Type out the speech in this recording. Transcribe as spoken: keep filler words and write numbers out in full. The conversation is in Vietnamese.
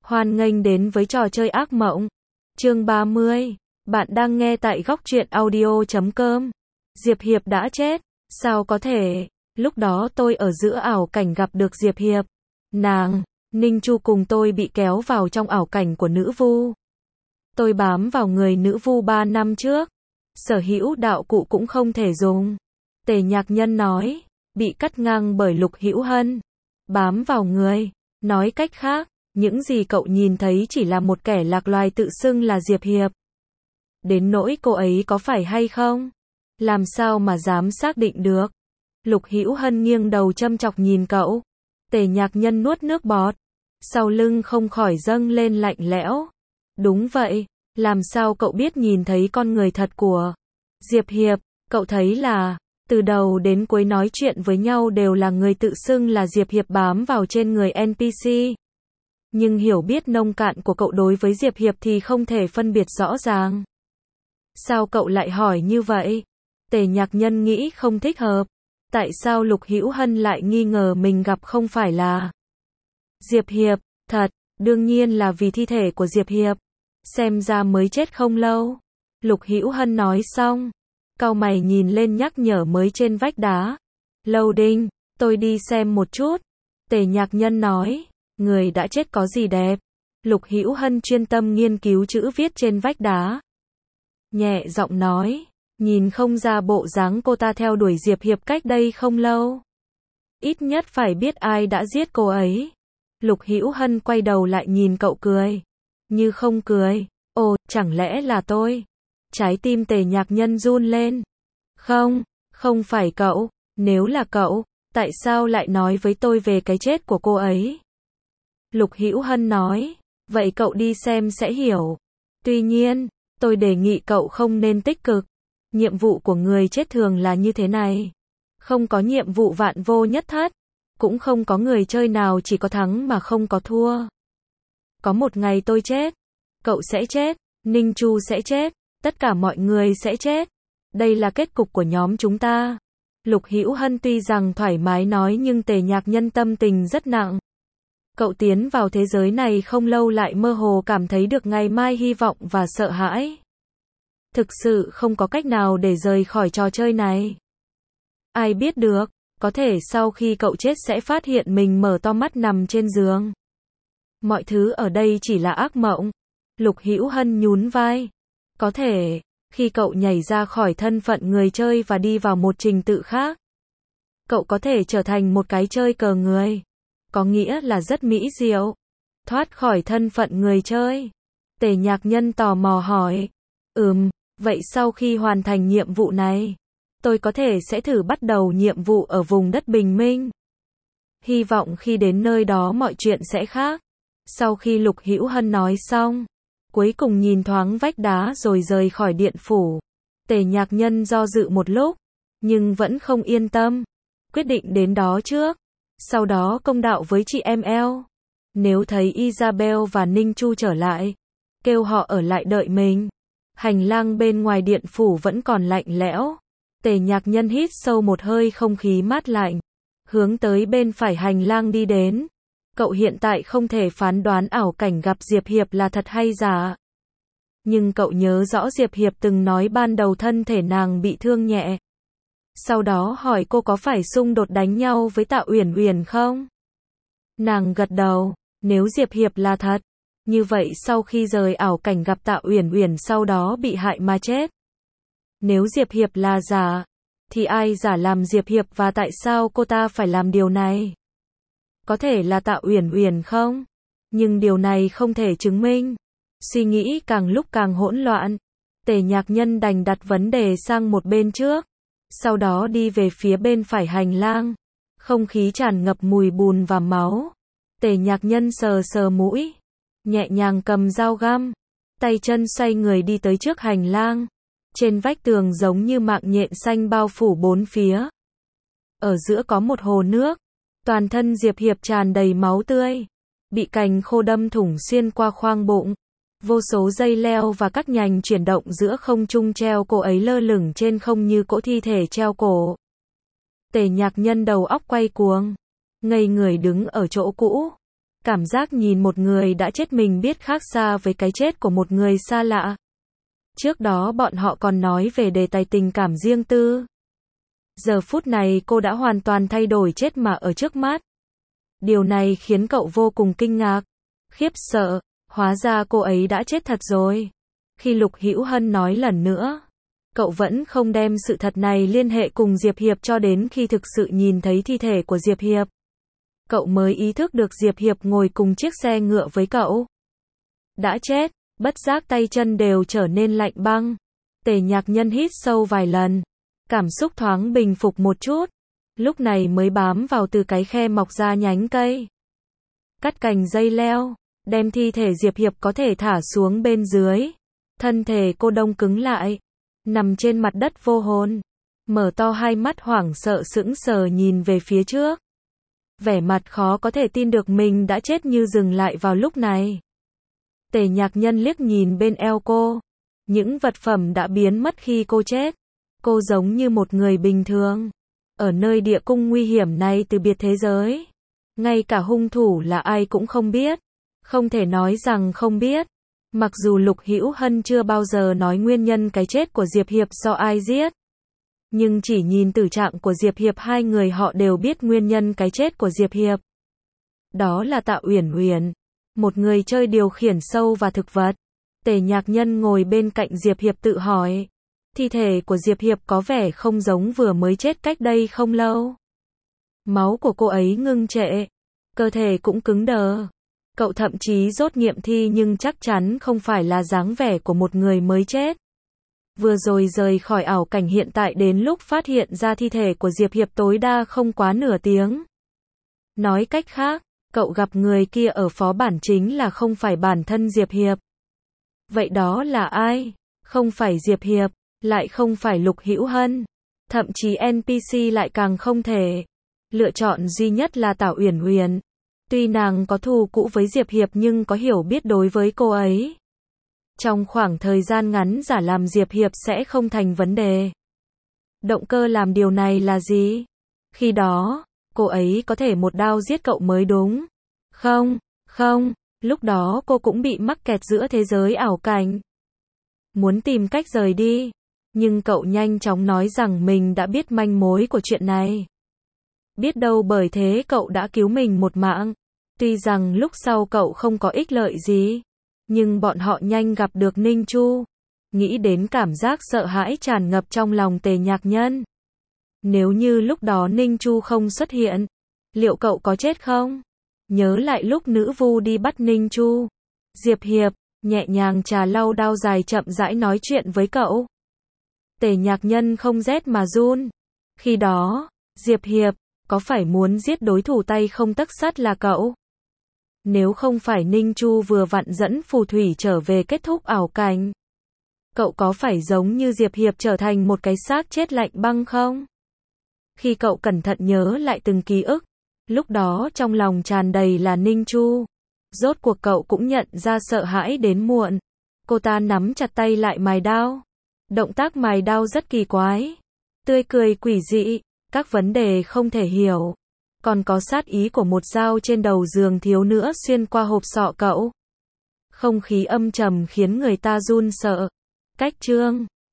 Hoan nghênh đến với trò chơi ác mộng. Chương ba mươi. Bạn đang nghe tại góc truyện audio chấm com. Diệp Hiệp đã chết. Sao có thể? Lúc đó tôi ở giữa ảo cảnh gặp được Diệp Hiệp. Nàng, Ninh Chu cùng tôi bị kéo vào trong ảo cảnh của nữ vu. Tôi bám vào người nữ vu ba năm trước. Sở hữu đạo cụ cũng không thể dùng. Tề Nhạc Nhân nói, bị cắt ngang bởi Lục Hữu Hân. Bám vào người. Nói cách khác, những gì cậu nhìn thấy chỉ là một kẻ lạc loài tự xưng là Diệp Hiệp. Đến nỗi cô ấy có phải hay không? Làm sao mà dám xác định được? Lục Hữu Hân nghiêng đầu châm chọc nhìn cậu. Tề Nhạc Nhân nuốt nước bọt. Sau lưng không khỏi dâng lên lạnh lẽo. Đúng vậy, làm sao cậu biết nhìn thấy con người thật của Diệp Hiệp? Cậu thấy là, từ đầu đến cuối nói chuyện với nhau đều là người tự xưng là Diệp Hiệp bám vào trên người en pê xê. Nhưng hiểu biết nông cạn của cậu đối với Diệp Hiệp thì không thể phân biệt rõ ràng. Sao cậu lại hỏi như vậy? Tề Nhạc Nhân nghĩ không thích hợp. Tại sao Lục Hữu Hân lại nghi ngờ mình gặp không phải là Diệp Hiệp? Thật, đương nhiên là vì thi thể của Diệp Hiệp. Xem ra mới chết không lâu. Lục Hữu Hân nói xong, cau mày nhìn lên nhắc nhở mới trên vách đá. Loading, tôi đi xem một chút. Tề Nhạc Nhân nói, người đã chết có gì đẹp? Lục Hữu Hân chuyên tâm nghiên cứu chữ viết trên vách đá. Nhẹ giọng nói, nhìn không ra bộ dáng cô ta theo đuổi Diệp Hiệp cách đây không lâu. Ít nhất phải biết ai đã giết cô ấy. Lục Hữu Hân quay đầu lại nhìn cậu cười. Như không cười. Ồ, chẳng lẽ là tôi? Trái tim Tề Nhạc Nhân run lên. Không, không phải cậu. Nếu là cậu, tại sao lại nói với tôi về cái chết của cô ấy? Lục Hữu Hân nói, vậy cậu đi xem sẽ hiểu. Tuy nhiên, tôi đề nghị cậu không nên tích cực. Nhiệm vụ của người chết thường là như thế này. Không có nhiệm vụ vạn vô nhất thất. Cũng không có người chơi nào chỉ có thắng mà không có thua. Có một ngày tôi chết. Cậu sẽ chết. Ninh Chu sẽ chết. Tất cả mọi người sẽ chết. Đây là kết cục của nhóm chúng ta. Lục Hữu Hân tuy rằng thoải mái nói nhưng Tề Nhạc Nhân tâm tình rất nặng. Cậu tiến vào thế giới này không lâu lại mơ hồ cảm thấy được ngày mai hy vọng và sợ hãi. Thực sự không có cách nào để rời khỏi trò chơi này. Ai biết được, có thể sau khi cậu chết sẽ phát hiện mình mở to mắt nằm trên giường. Mọi thứ ở đây chỉ là ác mộng. Lục Hữu Hân nhún vai. Có thể, khi cậu nhảy ra khỏi thân phận người chơi và đi vào một trình tự khác, cậu có thể trở thành một cái chơi cờ người. Có nghĩa là rất mỹ diệu. Thoát khỏi thân phận người chơi. Tề Nhạc Nhân tò mò hỏi. Ừm, vậy sau khi hoàn thành nhiệm vụ này, tôi có thể sẽ thử bắt đầu nhiệm vụ ở vùng đất bình minh. Hy vọng khi đến nơi đó mọi chuyện sẽ khác. Sau khi Lục Hữu Hân nói xong, cuối cùng nhìn thoáng vách đá rồi rời khỏi điện phủ. Tề Nhạc Nhân do dự một lúc, nhưng vẫn không yên tâm. Quyết định đến đó trước. Sau đó công đạo với chị em eo. Nếu thấy Isabel và Ninh Chu trở lại, kêu họ ở lại đợi mình. Hành lang bên ngoài điện phủ vẫn còn lạnh lẽo. Tề Nhạc Nhân hít sâu một hơi không khí mát lạnh. Hướng tới bên phải hành lang đi đến. Cậu hiện tại không thể phán đoán ảo cảnh gặp Diệp Hiệp là thật hay giả. Nhưng cậu nhớ rõ Diệp Hiệp từng nói ban đầu thân thể nàng bị thương nhẹ. Sau đó hỏi cô có phải xung đột đánh nhau với Tạ Uyển Uyển không? Nàng gật đầu, nếu Diệp Hiệp là thật, như vậy sau khi rời ảo cảnh gặp Tạ Uyển Uyển sau đó bị hại mà chết. Nếu Diệp Hiệp là giả, thì ai giả làm Diệp Hiệp và tại sao cô ta phải làm điều này? Có thể là Tạ Uyển Uyển không? Nhưng điều này không thể chứng minh. Suy nghĩ càng lúc càng hỗn loạn. Tề Nhạc Nhân đành đặt vấn đề sang một bên trước. Sau đó đi về phía bên phải hành lang. Không khí tràn ngập mùi bùn và máu. Tề Nhạc Nhân sờ sờ mũi. Nhẹ nhàng cầm dao găm. Tay chân xoay người đi tới trước hành lang. Trên vách tường giống như mạng nhện xanh bao phủ bốn phía. Ở giữa có một hồ nước. Toàn thân Diệp Hiệp tràn đầy máu tươi. Bị cành khô đâm thủng xuyên qua khoang bụng. Vô số dây leo và các nhành chuyển động giữa không trung treo cô ấy lơ lửng trên không như cỗ thi thể treo cổ. Tề Nhạc Nhân đầu óc quay cuồng. Ngây người đứng ở chỗ cũ. Cảm giác nhìn một người đã chết mình biết khác xa với cái chết của một người xa lạ. Trước đó bọn họ còn nói về đề tài tình cảm riêng tư. Giờ phút này cô đã hoàn toàn thay đổi chết mà ở trước mắt. Điều này khiến cậu vô cùng kinh ngạc, khiếp sợ, hóa ra cô ấy đã chết thật rồi. Khi Lục Hữu Hân nói lần nữa, cậu vẫn không đem sự thật này liên hệ cùng Diệp Hiệp cho đến khi thực sự nhìn thấy thi thể của Diệp Hiệp. Cậu mới ý thức được Diệp Hiệp ngồi cùng chiếc xe ngựa với cậu. Đã chết, bất giác tay chân đều trở nên lạnh băng. Tề Nhạc Nhân hít sâu vài lần, cảm xúc thoáng bình phục một chút, lúc này mới bám vào từ cái khe mọc ra nhánh cây. Cắt cành dây leo, đem thi thể Diệp Hiệp có thể thả xuống bên dưới. Thân thể cô đông cứng lại, nằm trên mặt đất vô hồn, mở to hai mắt hoảng sợ sững sờ nhìn về phía trước. Vẻ mặt khó có thể tin được mình đã chết như dừng lại vào lúc này. Tề Nhạc Nhân liếc nhìn bên eo cô. Những vật phẩm đã biến mất khi cô chết. Cô giống như một người bình thường. Ở nơi địa cung nguy hiểm này từ biệt thế giới. Ngay cả hung thủ là ai cũng không biết. Không thể nói rằng không biết. Mặc dù Lục Hữu Hân chưa bao giờ nói nguyên nhân cái chết của Diệp Hiệp do ai giết. Nhưng chỉ nhìn tử trạng của Diệp Hiệp hai người họ đều biết nguyên nhân cái chết của Diệp Hiệp. Đó là Tạ Uyển Uyển, một người chơi điều khiển sâu và thực vật. Tề Nhạc Nhân ngồi bên cạnh Diệp Hiệp tự hỏi. Thi thể của Diệp Hiệp có vẻ không giống vừa mới chết cách đây không lâu. Máu của cô ấy ngưng trệ, cơ thể cũng cứng đờ. Cậu thậm chí rốt nghiệm thi nhưng chắc chắn không phải là dáng vẻ của một người mới chết. Vừa rồi rời khỏi ảo cảnh hiện tại đến lúc phát hiện ra thi thể của Diệp Hiệp tối đa không quá nửa tiếng. Nói cách khác, cậu gặp người kia ở phó bản chính là không phải bản thân Diệp Hiệp. Vậy đó là ai? Không phải Diệp Hiệp, lại không phải Lục Hữu Hân. Thậm chí en pê xê lại càng không thể. Lựa chọn duy nhất là Tạ Uyển Uyển. Tuy nàng có thù cũ với Diệp Hiệp nhưng có hiểu biết đối với cô ấy. Trong khoảng thời gian ngắn giả làm Diệp Hiệp sẽ không thành vấn đề. Động cơ làm điều này là gì? Khi đó, cô ấy có thể một đao giết cậu mới đúng. Không, không, lúc đó cô cũng bị mắc kẹt giữa thế giới ảo cảnh. Muốn tìm cách rời đi. Nhưng cậu nhanh chóng nói rằng mình đã biết manh mối của chuyện này. Biết đâu bởi thế cậu đã cứu mình một mạng. Tuy rằng lúc sau cậu không có ích lợi gì. Nhưng bọn họ nhanh gặp được Ninh Chu. Nghĩ đến cảm giác sợ hãi tràn ngập trong lòng Tề Nhạc Nhân. Nếu như lúc đó Ninh Chu không xuất hiện, liệu cậu có chết không? Nhớ lại lúc nữ vu đi bắt Ninh Chu. Diệp Hiệp, nhẹ nhàng trà lau đau dài chậm rãi nói chuyện với cậu. Tề Nhạc Nhân không rét mà run. Khi đó, Diệp Hiệp, có phải muốn giết đối thủ tay không tấc sắt là cậu? Nếu không phải Ninh Chu vừa vặn dẫn phù thủy trở về kết thúc ảo cảnh, cậu có phải giống như Diệp Hiệp trở thành một cái xác chết lạnh băng không? Khi cậu cẩn thận nhớ lại từng ký ức, lúc đó trong lòng tràn đầy là Ninh Chu. Rốt cuộc cậu cũng nhận ra sợ hãi đến muộn. Cô ta nắm chặt tay lại mài đao. Động tác mài đao rất kỳ quái. Tươi cười quỷ dị, các vấn đề không thể hiểu. Còn có sát ý của một dao trên đầu giường thiếu nữa xuyên qua hộp sọ cậu. Không khí âm trầm khiến người ta run sợ. Cách chương